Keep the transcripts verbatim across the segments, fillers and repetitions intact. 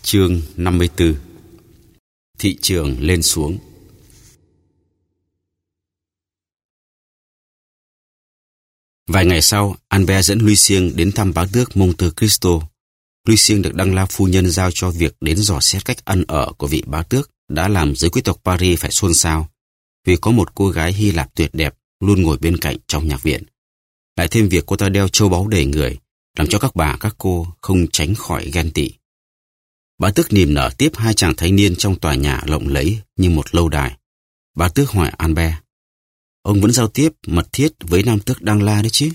Chương năm mươi tư. Thị trường lên xuống. Vài ngày sau, Albert dẫn Lucien đến thăm bá tước Monte Cristo. Lucien được Đăng La phu nhân giao cho việc đến dò xét cách ăn ở của vị bá tước đã làm giới quý tộc Paris phải xôn xao, vì có một cô gái Hy Lạp tuyệt đẹp luôn ngồi bên cạnh trong nhạc viện. Lại thêm việc cô ta đeo châu báu đầy người, làm cho các bà các cô không tránh khỏi ghen tị. Bá tước niềm nở tiếp hai chàng thanh niên trong tòa nhà lộng lẫy như một lâu đài. Bá tước hỏi Albert: "Ông vẫn giao tiếp mật thiết với nam tước Đăng La đấy chứ?"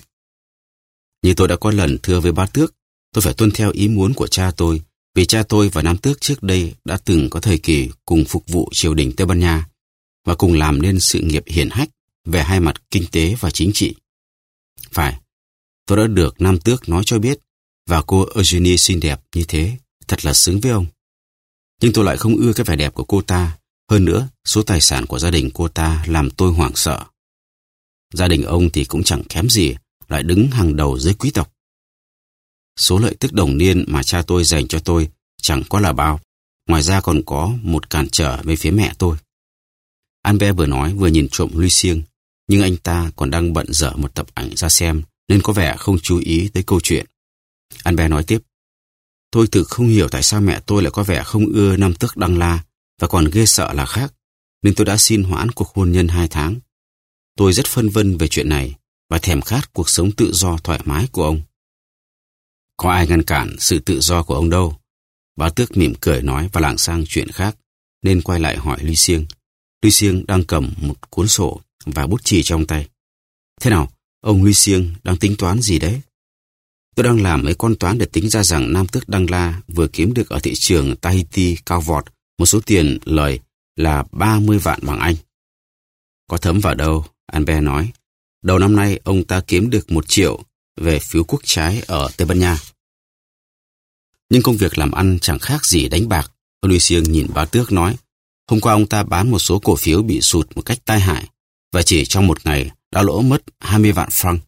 "Như tôi đã có lần thưa với bá tước, tôi phải tuân theo ý muốn của cha tôi, vì cha tôi và nam tước trước đây đã từng có thời kỳ cùng phục vụ triều đình Tây Ban Nha và cùng làm nên sự nghiệp hiển hách về hai mặt kinh tế và chính trị." "Phải, tôi đã được nam tước nói cho biết, và cô Eugenie xinh đẹp như thế, thật là xứng với ông. Nhưng tôi lại không ưa cái vẻ đẹp của cô ta. Hơn nữa, số tài sản của gia đình cô ta làm tôi hoảng sợ. Gia đình ông thì cũng chẳng kém gì, lại đứng hàng đầu giới quý tộc. Số lợi tức đồng niên mà cha tôi dành cho tôi chẳng có là bao. Ngoài ra còn có một cản trở với phía mẹ tôi." Albert vừa nói vừa nhìn trộm Lucien, nhưng anh ta còn đang bận dở một tập ảnh ra xem, nên có vẻ không chú ý tới câu chuyện. Albert nói tiếp: "Tôi thực không hiểu tại sao mẹ tôi lại có vẻ không ưa nam tước Đăng La, và còn ghê sợ là khác, nên tôi đã xin hoãn cuộc hôn nhân hai tháng. Tôi rất phân vân về chuyện này và thèm khát cuộc sống tự do thoải mái của ông." "Có ai ngăn cản sự tự do của ông đâu," bá tước mỉm cười nói và lảng sang chuyện khác, nên quay lại hỏi Lucien. Lucien đang cầm một cuốn sổ và bút chì trong tay. "Thế nào, ông Lucien đang tính toán gì đấy?" "Tôi đang làm mấy con toán để tính ra rằng nam tước Đăng La vừa kiếm được ở thị trường Tahiti cao vọt một số tiền lời là ba mươi vạn bảng Anh." "Có thấm vào đâu," Albert nói. "Đầu năm nay ông ta kiếm được một triệu về phiếu quốc trái ở Tây Ban Nha." "Nhưng công việc làm ăn chẳng khác gì đánh bạc," Lucien nhìn bá tước nói. "Hôm qua ông ta bán một số cổ phiếu bị sụt một cách tai hại, và chỉ trong một ngày đã lỗ mất hai mươi vạn franc."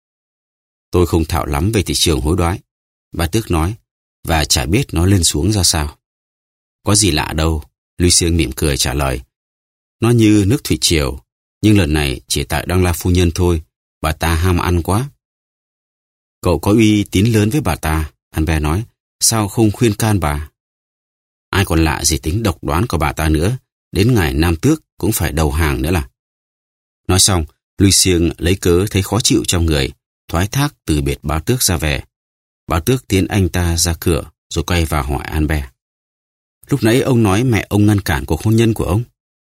"Tôi không thạo lắm về thị trường hối đoái," bá tước nói, "và chả biết nó lên xuống ra sao." "Có gì lạ đâu," Lucien mỉm cười trả lời. "Nó như nước thủy triều, nhưng lần này chỉ tại Đăng La phu nhân thôi, bà ta ham ăn quá." "Cậu có uy tín lớn với bà ta," Albert nói, "sao không khuyên can bà?" "Ai còn lạ gì tính độc đoán của bà ta nữa, đến ngày nam tước cũng phải đầu hàng nữa là." Nói xong, Lucien lấy cớ thấy khó chịu trong người, thoái thác từ biệt bá tước ra về. Bá tước tiến anh ta ra cửa rồi quay vào hỏi Albert: "Lúc nãy ông nói mẹ ông ngăn cản cuộc hôn nhân của ông."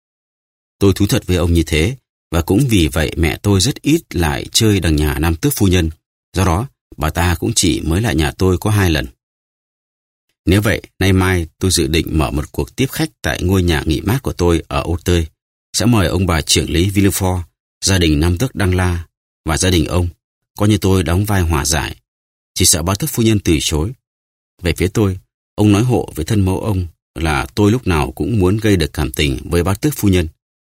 "Tôi thú thật với ông như thế, và cũng vì vậy mẹ tôi rất ít lại chơi đằng nhà nam tước phu nhân. Do đó, bà ta cũng chỉ mới lại nhà tôi có hai lần. Nếu vậy, nay mai tôi dự định mở một cuộc tiếp khách tại ngôi nhà nghỉ mát của tôi ở Auteuil. Sẽ mời ông bà trưởng lý Villefort, gia đình nam tước Đăng La và gia đình ông, coi như tôi đóng vai hòa giải. Chỉ sợ bá tước phu nhân từ chối. Về phía tôi, ông nói hộ với thân mẫu ông là tôi lúc nào cũng muốn gây được cảm tình với bá tước phu nhân.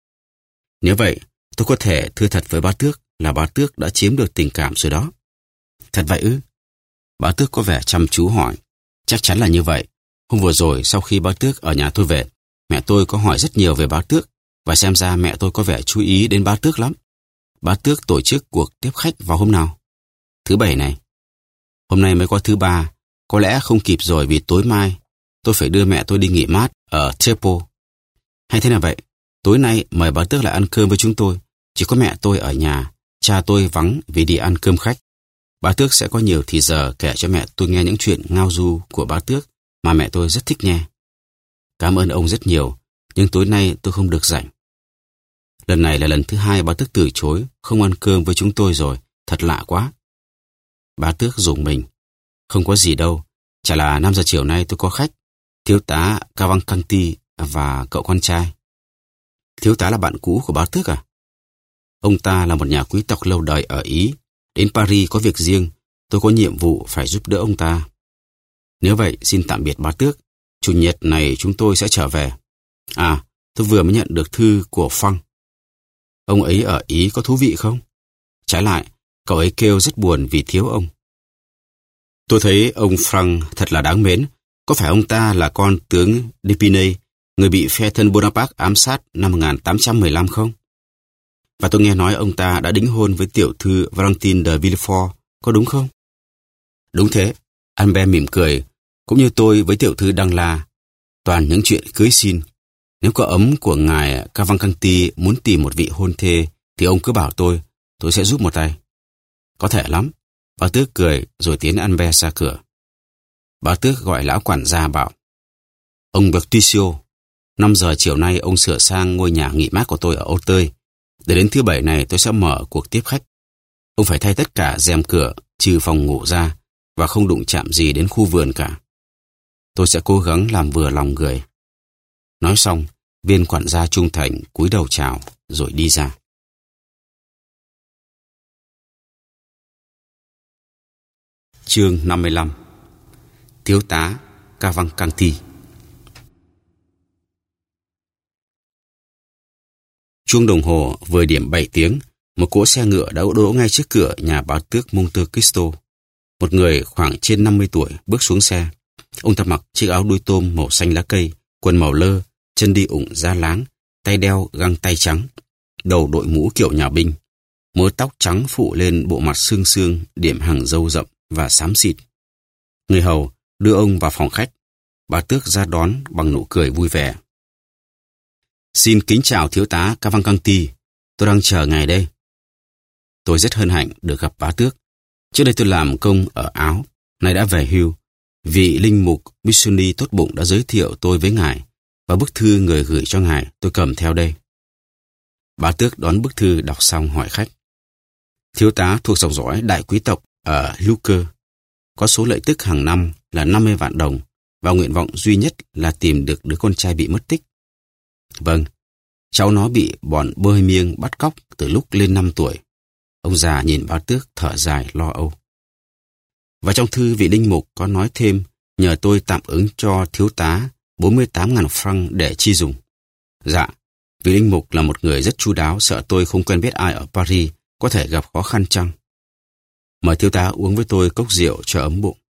Nếu vậy, tôi có thể thưa thật với bá tước là bá tước đã chiếm được tình cảm rồi đó." "Thật vậy ư?" Bá tước có vẻ chăm chú hỏi. "Chắc chắn là như vậy. Hôm vừa rồi sau khi bá tước ở nhà tôi về, mẹ tôi có hỏi rất nhiều về bá tước, và xem ra mẹ tôi có vẻ chú ý đến bá tước lắm. Bá tước tổ chức cuộc tiếp khách vào hôm nào?" "Thứ bảy này." "Hôm nay mới có thứ ba, có lẽ không kịp rồi, vì tối mai tôi phải đưa mẹ tôi đi nghỉ mát ở Treppo. Hay thế nào vậy, tối nay mời bá tước lại ăn cơm với chúng tôi. Chỉ có mẹ tôi ở nhà, cha tôi vắng vì đi ăn cơm khách. Bá tước sẽ có nhiều thì giờ kể cho mẹ tôi nghe những chuyện ngao du của bá tước mà mẹ tôi rất thích nghe." "Cảm ơn ông rất nhiều, nhưng tối nay tôi không được rảnh." Lần này là lần thứ hai bá tước từ chối không ăn cơm với chúng tôi rồi, thật lạ quá. Bá tước rùng mình. "Không có gì đâu, chả là năm giờ chiều nay tôi có khách, thiếu tá Cavalcanti và cậu con trai." "Thiếu tá là bạn cũ của bá tước à?" "Ông ta là một nhà quý tộc lâu đời ở Ý. Đến Paris có việc riêng, tôi có nhiệm vụ phải giúp đỡ ông ta." "Nếu vậy, xin tạm biệt bá tước. Chủ nhật này chúng tôi sẽ trở về. À, tôi vừa mới nhận được thư của Frank. Ông ấy ở Ý có thú vị không? Trái lại, cậu ấy kêu rất buồn vì thiếu ông." "Tôi thấy ông Frank thật là đáng mến, Có phải ông ta là con tướng Depinay, người bị phe thân Bonaparte ám sát năm một nghìn tám trăm mười lăm không? Và tôi nghe nói ông ta đã đính hôn với tiểu thư Valentine de Villefort, có đúng không? Đúng thế, Albert mỉm cười, cũng như tôi với tiểu thư Đăng La. Toàn những chuyện cưới xin. Nếu có ấm của ngài Cavalcanti muốn tìm một vị hôn thê, thì ông cứ bảo tôi, tôi sẽ giúp một tay. Có thể lắm. Bà Tước cười rồi tiến Albert ra cửa. Bà Tước gọi lão quản gia bảo, ông Bertuccio, năm giờ chiều nay ông sửa sang ngôi nhà nghỉ mát của tôi ở Auteuil. Để đến thứ bảy này tôi sẽ mở cuộc tiếp khách. Ông phải thay tất cả rèm cửa, trừ phòng ngủ ra, và không đụng chạm gì đến khu vườn cả. Tôi sẽ cố gắng làm vừa lòng người. Nói xong, viên quản gia trung thành cúi đầu chào rồi đi ra. Chương năm mươi lăm. Thiếu tá Cavalcanti. Chuông đồng hồ vừa điểm bảy tiếng, một cỗ xe ngựa đã đỗ ngay trước cửa nhà báo tước Monte Cristo. Một người khoảng trên năm mươi tuổi bước xuống xe. Ông ta mặc chiếc áo đuôi tôm màu xanh lá cây, quần màu lơ, chân đi ủng da láng, tay đeo găng tay trắng, đầu đội mũ kiểu nhà binh, mớ tóc trắng phụ lên bộ mặt xương xương, điểm hàng râu rậm và xám xịt. Người hầu đưa ông vào phòng khách. Bà tước ra đón bằng nụ cười vui vẻ. Xin kính chào thiếu tá Cavalcanti, tôi đang chờ ngài đây. Tôi rất hân hạnh được gặp bá tước. Trước đây tôi làm công ở Áo, nay đã về hưu. Vị linh mục Busoni tốt bụng đã giới thiệu tôi với ngài, và bức thư người gửi cho ngài tôi cầm theo đây. Bá tước đón bức thư đọc xong hỏi khách. Thiếu tá thuộc dòng dõi đại quý tộc ở Lucca, có số lợi tức hàng năm là năm mươi vạn đồng, và nguyện vọng duy nhất là tìm được đứa con trai bị mất tích. Vâng, cháu nó bị bọn Bohemian bắt cóc từ lúc lên năm tuổi. Ông già nhìn bá tước thở dài lo âu. Và trong thư vị linh mục có nói thêm nhờ tôi tạm ứng cho thiếu tá bốn mươi tám nghìn franc để chi dùng. Dạ, vị linh mục là một người rất chu đáo, sợ tôi không quen biết ai ở Paris có thể gặp khó khăn chăng. Mời thiếu tá uống với tôi cốc rượu cho ấm bụng.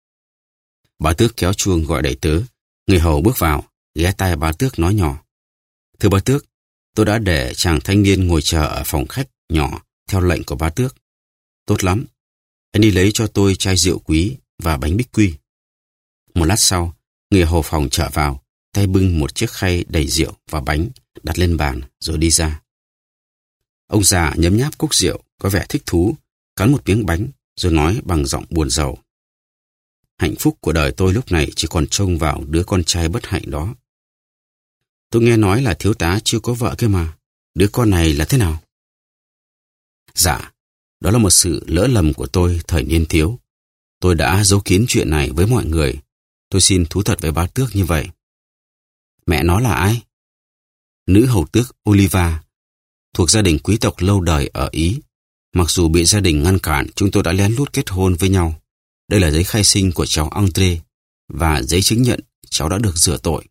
Bá tước kéo chuông gọi đầy tớ. Người hầu bước vào, ghé tai bá tước nói nhỏ. Thưa bá tước, tôi đã để chàng thanh niên ngồi chờ ở phòng khách nhỏ theo lệnh của bá tước. Tốt lắm. Anh đi lấy cho tôi chai rượu quý và bánh bích quy. Một lát sau, người hầu phòng trở vào, tay bưng một chiếc khay đầy rượu và bánh đặt lên bàn rồi đi ra. Ông già nhấm nháp cốc rượu có vẻ thích thú, cắn một miếng bánh rồi nói bằng giọng buồn rầu. Hạnh phúc của đời tôi lúc này chỉ còn trông vào đứa con trai bất hạnh đó. Tôi nghe nói là thiếu tá chưa có vợ kia mà. Đứa con này là thế nào? Dạ, đó là một sự lỡ lầm của tôi thời niên thiếu. Tôi đã giấu kín chuyện này với mọi người. Tôi xin thú thật với bá tước như vậy. Mẹ nó là ai? Nữ hầu tước Oliva, thuộc gia đình quý tộc lâu đời ở Ý. Mặc dù bị gia đình ngăn cản, chúng tôi đã lén lút kết hôn với nhau. Đây là giấy khai sinh của cháu André và giấy chứng nhận cháu đã được rửa tội.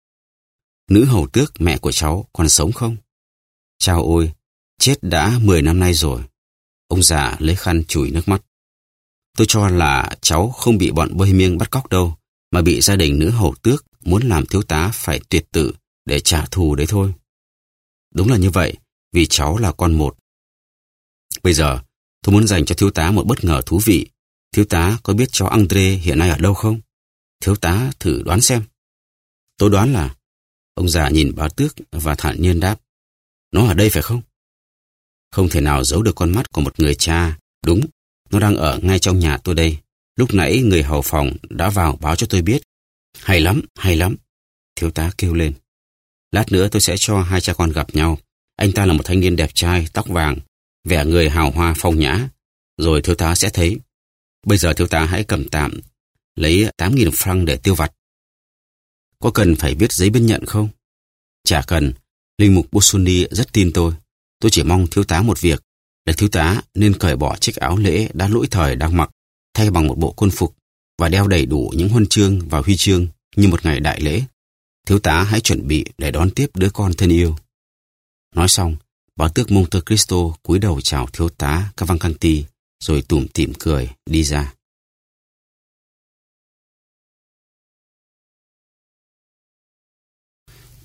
Nữ hầu tước mẹ của cháu còn sống không? Chao ôi, chết đã mười năm nay rồi. Ông già lấy khăn chùi nước mắt. Tôi cho là cháu không bị bọn Bohemian bắt cóc đâu, mà bị gia đình nữ hầu tước muốn làm thiếu tá phải tuyệt tử để trả thù đấy thôi. Đúng là như vậy, vì cháu là con một. Bây giờ, tôi muốn dành cho thiếu tá một bất ngờ thú vị. Thiếu tá có biết cháu André hiện nay ở đâu không? Thiếu tá thử đoán xem. Tôi đoán là... Ông già nhìn bá tước và thản nhiên đáp. Nó ở đây phải không? Không thể nào giấu được con mắt của một người cha. Đúng, nó đang ở ngay trong nhà tôi đây. Lúc nãy người hầu phòng đã vào báo cho tôi biết. Hay lắm, hay lắm. Thiếu tá kêu lên. Lát nữa tôi sẽ cho hai cha con gặp nhau. Anh ta là một thanh niên đẹp trai, tóc vàng, vẻ người hào hoa phong nhã. Rồi thiếu tá sẽ thấy. Bây giờ thiếu tá hãy cầm tạm, lấy tám nghìn franc để tiêu vặt. Có cần phải viết giấy biên nhận không? Chả cần, linh mục Busoni rất tin tôi. Tôi chỉ mong thiếu tá một việc, là thiếu tá nên cởi bỏ chiếc áo lễ đã lỗi thời đang mặc, thay bằng một bộ quân phục và đeo đầy đủ những huân chương và huy chương như một ngày đại lễ. Thiếu tá hãy chuẩn bị để đón tiếp đứa con thân yêu. Nói xong, bá tước Monte Cristo cúi đầu chào thiếu tá Cavalcanti rồi tủm tỉm cười đi ra.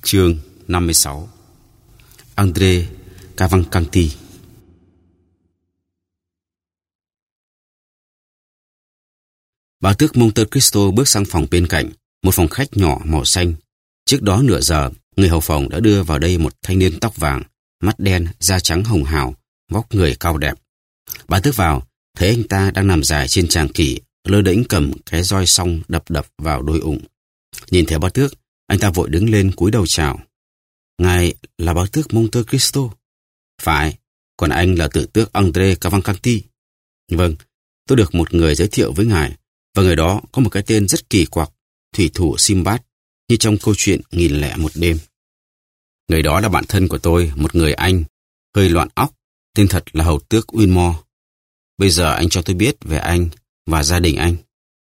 Chương năm mươi sáu. André Cavalcanti. Bá tước Monte Cristo bước sang phòng bên cạnh, một phòng khách nhỏ màu xanh. Trước đó nửa giờ, người hầu phòng đã đưa vào đây một thanh niên tóc vàng, mắt đen, da trắng hồng hào, vóc người cao đẹp. Bá tước vào, thấy anh ta đang nằm dài trên tràng kỷ, lơ đễnh cầm cái roi song đập đập vào đôi ụng. Nhìn thấy bá tước, anh ta vội đứng lên cúi đầu chào. Ngài là bá tước Monte Cristo? Phải, còn anh là tử tước André Cavalcanti. Vâng, tôi được một người giới thiệu với ngài, và người đó có một cái tên rất kỳ quặc, thủy thủ Sinbad, như trong câu chuyện Nghìn lẻ một đêm. Người đó là bạn thân của tôi, một người Anh, hơi loạn óc, tên thật là hầu tước Winmore. Bây giờ anh cho tôi biết về anh và gia đình anh.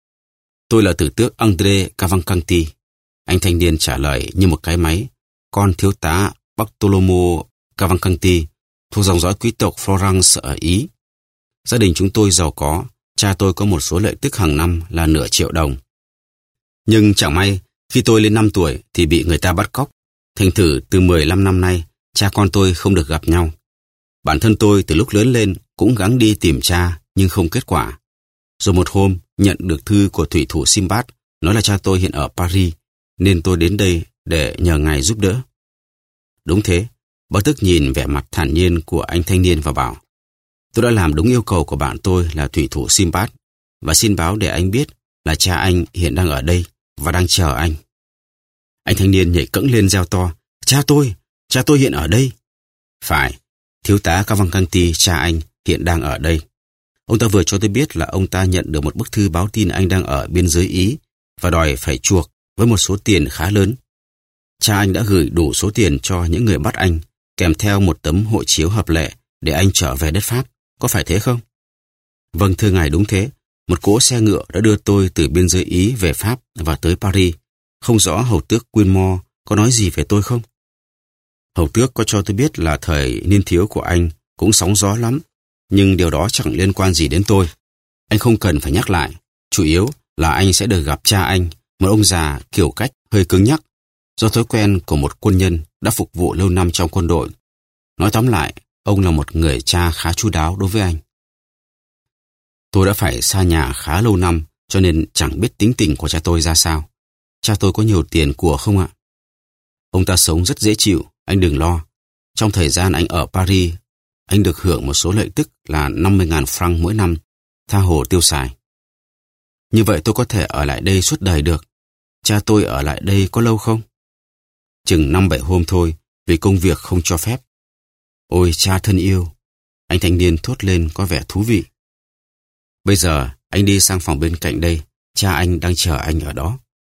Tôi là tử tước André Cavalcanti. Anh thanh niên trả lời như một cái máy, con thiếu tá Bartolomeo Cavalcanti, thuộc dòng dõi quý tộc Florence ở Ý. Gia đình chúng tôi giàu có, cha tôi có một số lợi tức hàng năm là nửa triệu đồng. Nhưng chẳng may, khi tôi lên năm tuổi thì bị người ta bắt cóc. Thành thử từ mười lăm năm nay, cha con tôi không được gặp nhau. Bản thân tôi từ lúc lớn lên cũng gắng đi tìm cha nhưng không kết quả. Rồi một hôm nhận được thư của thủy thủ Sinbad nói là cha tôi hiện ở Paris, nên tôi đến đây để nhờ ngài giúp đỡ. Đúng thế, bá tước nhìn vẻ mặt thản nhiên của anh thanh niên và bảo, tôi đã làm đúng yêu cầu của bạn tôi là thủy thủ Sinbad và xin báo để anh biết là cha anh hiện đang ở đây và đang chờ anh. Anh thanh niên nhảy cẫng lên reo to, cha tôi, cha tôi hiện ở đây. Phải, thiếu tá Cavalcanti, cha anh hiện đang ở đây. Ông ta vừa cho tôi biết là ông ta nhận được một bức thư báo tin anh đang ở biên giới Ý và đòi phải chuộc với một số tiền khá lớn. Cha anh đã gửi đủ số tiền cho những người bắt anh, kèm theo một tấm hộ chiếu hợp lệ để anh trở về đất Pháp. Có phải thế không? Vâng, thưa ngài, đúng thế. Một cỗ xe ngựa đã đưa tôi từ biên giới Ý về Pháp và tới Paris. Không rõ hầu tước Winmore có nói gì về tôi không? Hầu tước có cho tôi biết là thời niên thiếu của anh cũng sóng gió lắm, nhưng điều đó chẳng liên quan gì đến tôi. Anh không cần phải nhắc lại. Chủ yếu là anh sẽ được gặp cha anh, một ông già kiểu cách hơi cứng nhắc, do thói quen của một quân nhân đã phục vụ lâu năm trong quân đội. Nói tóm lại, ông là một người cha khá chu đáo đối với anh. Tôi đã phải xa nhà khá lâu năm, cho nên chẳng biết tính tình của cha tôi ra sao. Cha tôi có nhiều tiền của không ạ? Ông ta sống rất dễ chịu, anh đừng lo. Trong thời gian anh ở Paris, anh được hưởng một số lợi tức là năm mươi nghìn franc mỗi năm, tha hồ tiêu xài. Như vậy tôi có thể ở lại đây suốt đời được. Cha tôi ở lại đây có lâu không? Chừng năm bảy hôm thôi, vì công việc không cho phép. Ôi cha thân yêu, anh thanh niên thốt lên có vẻ thú vị. Bây giờ anh đi sang phòng bên cạnh đây, cha anh đang chờ anh ở đó.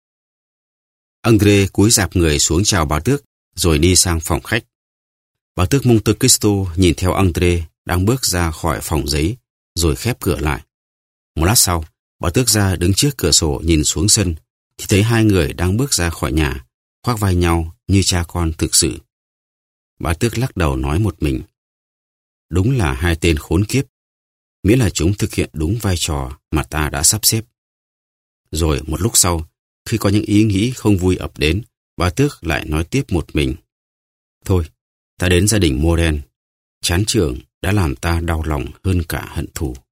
André cúi rạp người xuống chào bá tước, rồi đi sang phòng khách. Bá tước Monte Cristo nhìn theo André đang bước ra khỏi phòng giấy, rồi khép cửa lại. Một lát sau, bá tước ra đứng trước cửa sổ nhìn xuống sân, thì thấy hai người đang bước ra khỏi nhà, khoác vai nhau như cha con thực sự. Bá tước lắc đầu nói một mình, đúng là hai tên khốn kiếp, miễn là chúng thực hiện đúng vai trò mà ta đã sắp xếp. Rồi một lúc sau, khi có những ý nghĩ không vui ập đến, bá tước lại nói tiếp một mình. Thôi, ta đến gia đình Morel. Chán trường đã làm ta đau lòng hơn cả hận thù.